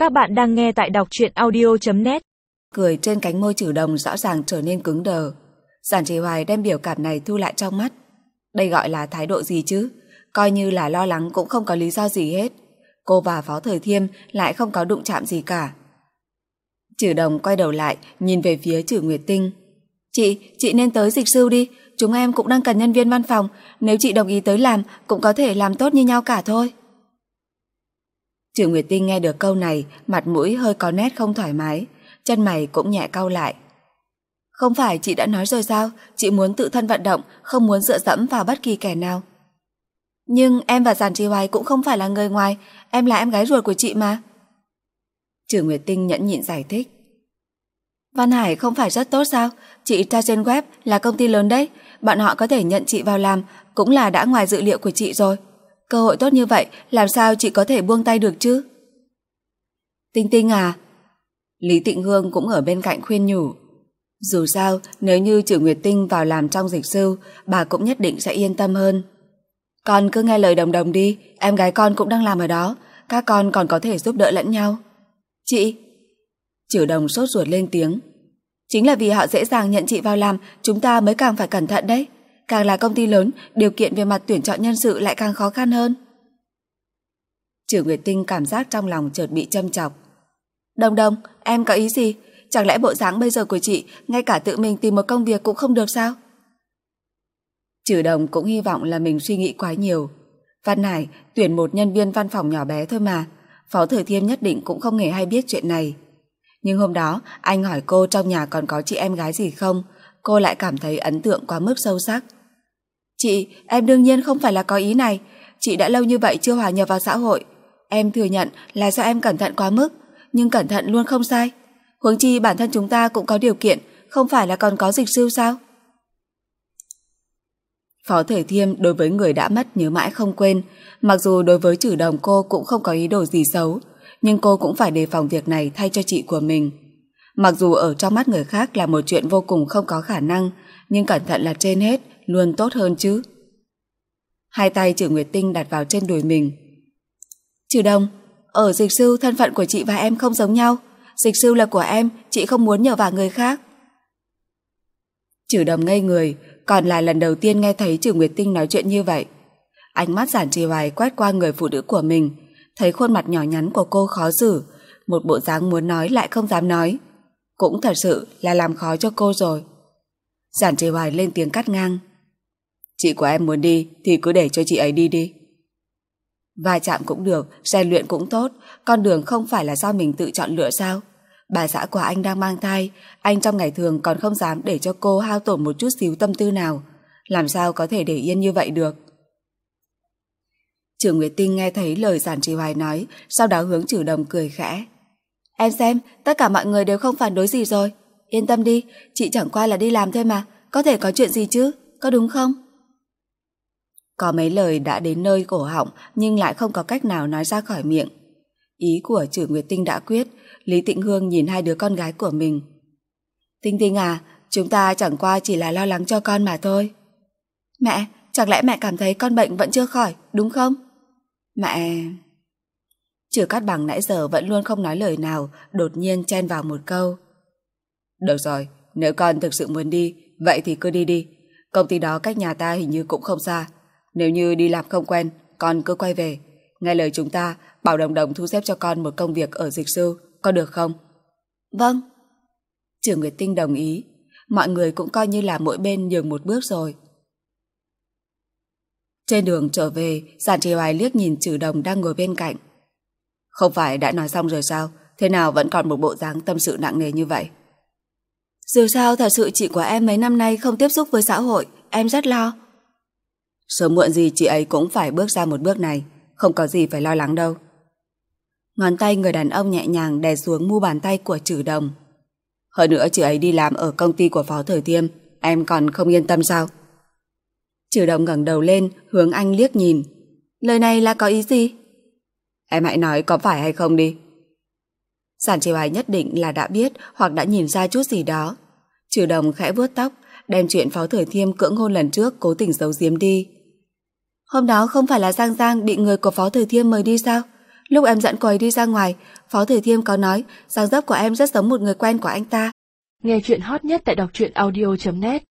Các bạn đang nghe tại đọc truyện audio.net. Cười trên cánh môi Trử Đồng rõ ràng trở nên cứng đờ. Giản Trì Hoài đem biểu cảm này thu lại trong mắt. Đây gọi là thái độ gì chứ? Coi như là lo lắng cũng không có lý do gì hết. Cô và Phó Thời Thiêm lại không có đụng chạm gì cả. Trử Đồng quay đầu lại nhìn về phía Trử Nguyệt Tinh. Chị nên tới Dịch Sư đi. Chúng em cũng đang cần nhân viên văn phòng. Nếu chị đồng ý tới làm cũng có thể làm tốt như nhau cả thôi. Trử Nguyệt Tinh nghe được câu này, mặt mũi hơi có nét không thoải mái, chân mày cũng nhẹ cau lại. Không phải chị đã nói rồi sao? Chị muốn tự thân vận động, không muốn dựa dẫm vào bất kỳ kẻ nào. Nhưng em và Giản Trì Hoài cũng không phải là người ngoài, em là em gái ruột của chị mà. Trử Nguyệt Tinh nhẫn nhịn giải thích. Văn Hải không phải rất tốt sao? Chị tra trên web là công ty lớn đấy, bọn họ có thể nhận chị vào làm, cũng là đã ngoài dự liệu của chị rồi. Cơ hội tốt như vậy, làm sao chị có thể buông tay được chứ? Tinh Tinh à? Lý Tịnh Hương cũng ở bên cạnh khuyên nhủ. Dù sao, nếu như Trử Nguyệt Tinh vào làm trong Dịch Sư, bà cũng nhất định sẽ yên tâm hơn. Con cứ nghe lời Đồng Đồng đi, em gái con cũng đang làm ở đó, các con còn có thể giúp đỡ lẫn nhau. Chị? Trử Đồng sốt ruột lên tiếng. Chính là vì họ dễ dàng nhận chị vào làm, chúng ta mới càng phải cẩn thận đấy. Càng là công ty lớn, điều kiện về mặt tuyển chọn nhân sự lại càng khó khăn hơn. Trử Nguyệt Tinh cảm giác trong lòng chợt bị châm chọc. Đồng Đồng, em có ý gì? Chẳng lẽ bộ dáng bây giờ của chị ngay cả tự mình tìm một công việc cũng không được sao? Trử Đồng cũng hy vọng là mình suy nghĩ quá nhiều. Văn Hải tuyển một nhân viên văn phòng nhỏ bé thôi mà, Phó Thời Thiêm nhất định cũng không hề hay biết chuyện này. Nhưng hôm đó anh hỏi cô trong nhà còn có chị em gái gì không, cô lại cảm thấy ấn tượng quá mức sâu sắc. Chị, em đương nhiên không phải là có ý này. Chị đã lâu như vậy chưa hòa nhập vào xã hội. Em thừa nhận là do em cẩn thận quá mức, nhưng cẩn thận luôn không sai. Huống chi bản thân chúng ta cũng có điều kiện, không phải là còn có Dịch Sư sao? Phó Thời Thiêm đối với người đã mất nhớ mãi không quên. Mặc dù đối với Trử Đồng cô cũng không có ý đồ gì xấu, nhưng cô cũng phải đề phòng việc này thay cho chị của mình. Mặc dù ở trong mắt người khác là một chuyện vô cùng không có khả năng, nhưng cẩn thận là trên hết, luôn tốt hơn chứ. Hai tay Trử Nguyệt Tinh đặt vào trên đùi mình. Trử Đồng, ở Dịch Sư thân phận của chị và em không giống nhau. Dịch Sư là của em, chị không muốn nhờ vào người khác. Trử Đồng ngây người, còn là lần đầu tiên nghe thấy Trử Nguyệt Tinh nói chuyện như vậy. Ánh mắt Giản Trì Hoài quét qua người phụ nữ của mình, thấy khuôn mặt nhỏ nhắn của cô khó xử, một bộ dáng muốn nói lại không dám nói. Cũng thật sự là làm khó cho cô rồi. Giản Trì Hoài lên tiếng cắt ngang. Chị của em muốn đi thì cứ để cho chị ấy đi đi. Va chạm cũng được, rèn luyện cũng tốt, con đường không phải là do mình tự chọn lựa sao? Bà xã của anh đang mang thai, anh trong ngày thường còn không dám để cho cô hao tổn một chút xíu tâm tư nào, làm sao có thể để yên như vậy được? Trử Nguyệt Tinh nghe thấy lời Giản Trì Hoài nói, sau đó hướng Trử Đồng cười khẽ. Em xem, tất cả mọi người đều không phản đối gì rồi. Yên tâm đi, chị chẳng qua là đi làm thôi mà, có thể có chuyện gì chứ, có đúng không? Có mấy lời đã đến nơi cổ họng nhưng lại không có cách nào nói ra khỏi miệng. Ý của Trử Nguyệt Tinh đã quyết. Lý Tịnh Hương nhìn hai đứa con gái của mình. Tinh Tinh à, chúng ta chẳng qua chỉ là lo lắng cho con mà thôi. Mẹ, chẳng lẽ mẹ cảm thấy con bệnh vẫn chưa khỏi, đúng không? Mẹ... Trử Cát Bằng nãy giờ vẫn luôn không nói lời nào, đột nhiên chen vào một câu. Được rồi, nếu con thực sự muốn đi, vậy thì cứ đi đi. Công ty đó cách nhà ta hình như cũng không xa. Nếu như đi làm không quen, con cứ quay về. Nghe lời chúng ta, bảo Đồng Đồng thu xếp cho con một công việc ở Dịch Sư, có được không? Vâng. Trử Nguyệt Tinh đồng ý. Mọi người cũng coi như là mỗi bên nhường một bước rồi. Trên đường trở về, Giản Trì Hoài liếc nhìn Trử Đồng đang ngồi bên cạnh. Không phải đã nói xong rồi sao? Thế nào vẫn còn một bộ dáng tâm sự nặng nề như vậy? Dù sao thật sự chị của em mấy năm nay không tiếp xúc với xã hội, em rất lo. Sớm muộn gì chị ấy cũng phải bước ra một bước này, không có gì phải lo lắng đâu. Ngón tay người đàn ông nhẹ nhàng đè xuống mu bàn tay của Trử Đồng. Hơn nữa chị ấy đi làm ở công ty của Phó Thời Thiêm, em còn không yên tâm sao? Trử Đồng ngẩng đầu lên, hướng anh liếc nhìn. Lời này là có ý gì? Em hãy nói có phải hay không đi. Giản Trì Hoài nhất định là đã biết hoặc đã nhìn ra chút gì đó. Trử Đồng khẽ vuốt tóc, đem chuyện Phó Thời Thiêm cưỡng hôn lần trước cố tình giấu giếm đi. Hôm đó không phải là Giang Giang bị người của Phó Thời Thiêm mời đi sao? Lúc em dẫn cô ấy đi ra ngoài, Phó Thời Thiêm có nói dáng dấp của em rất giống một người quen của anh ta. Nghe chuyện hot nhất tại đọc truyện audio.net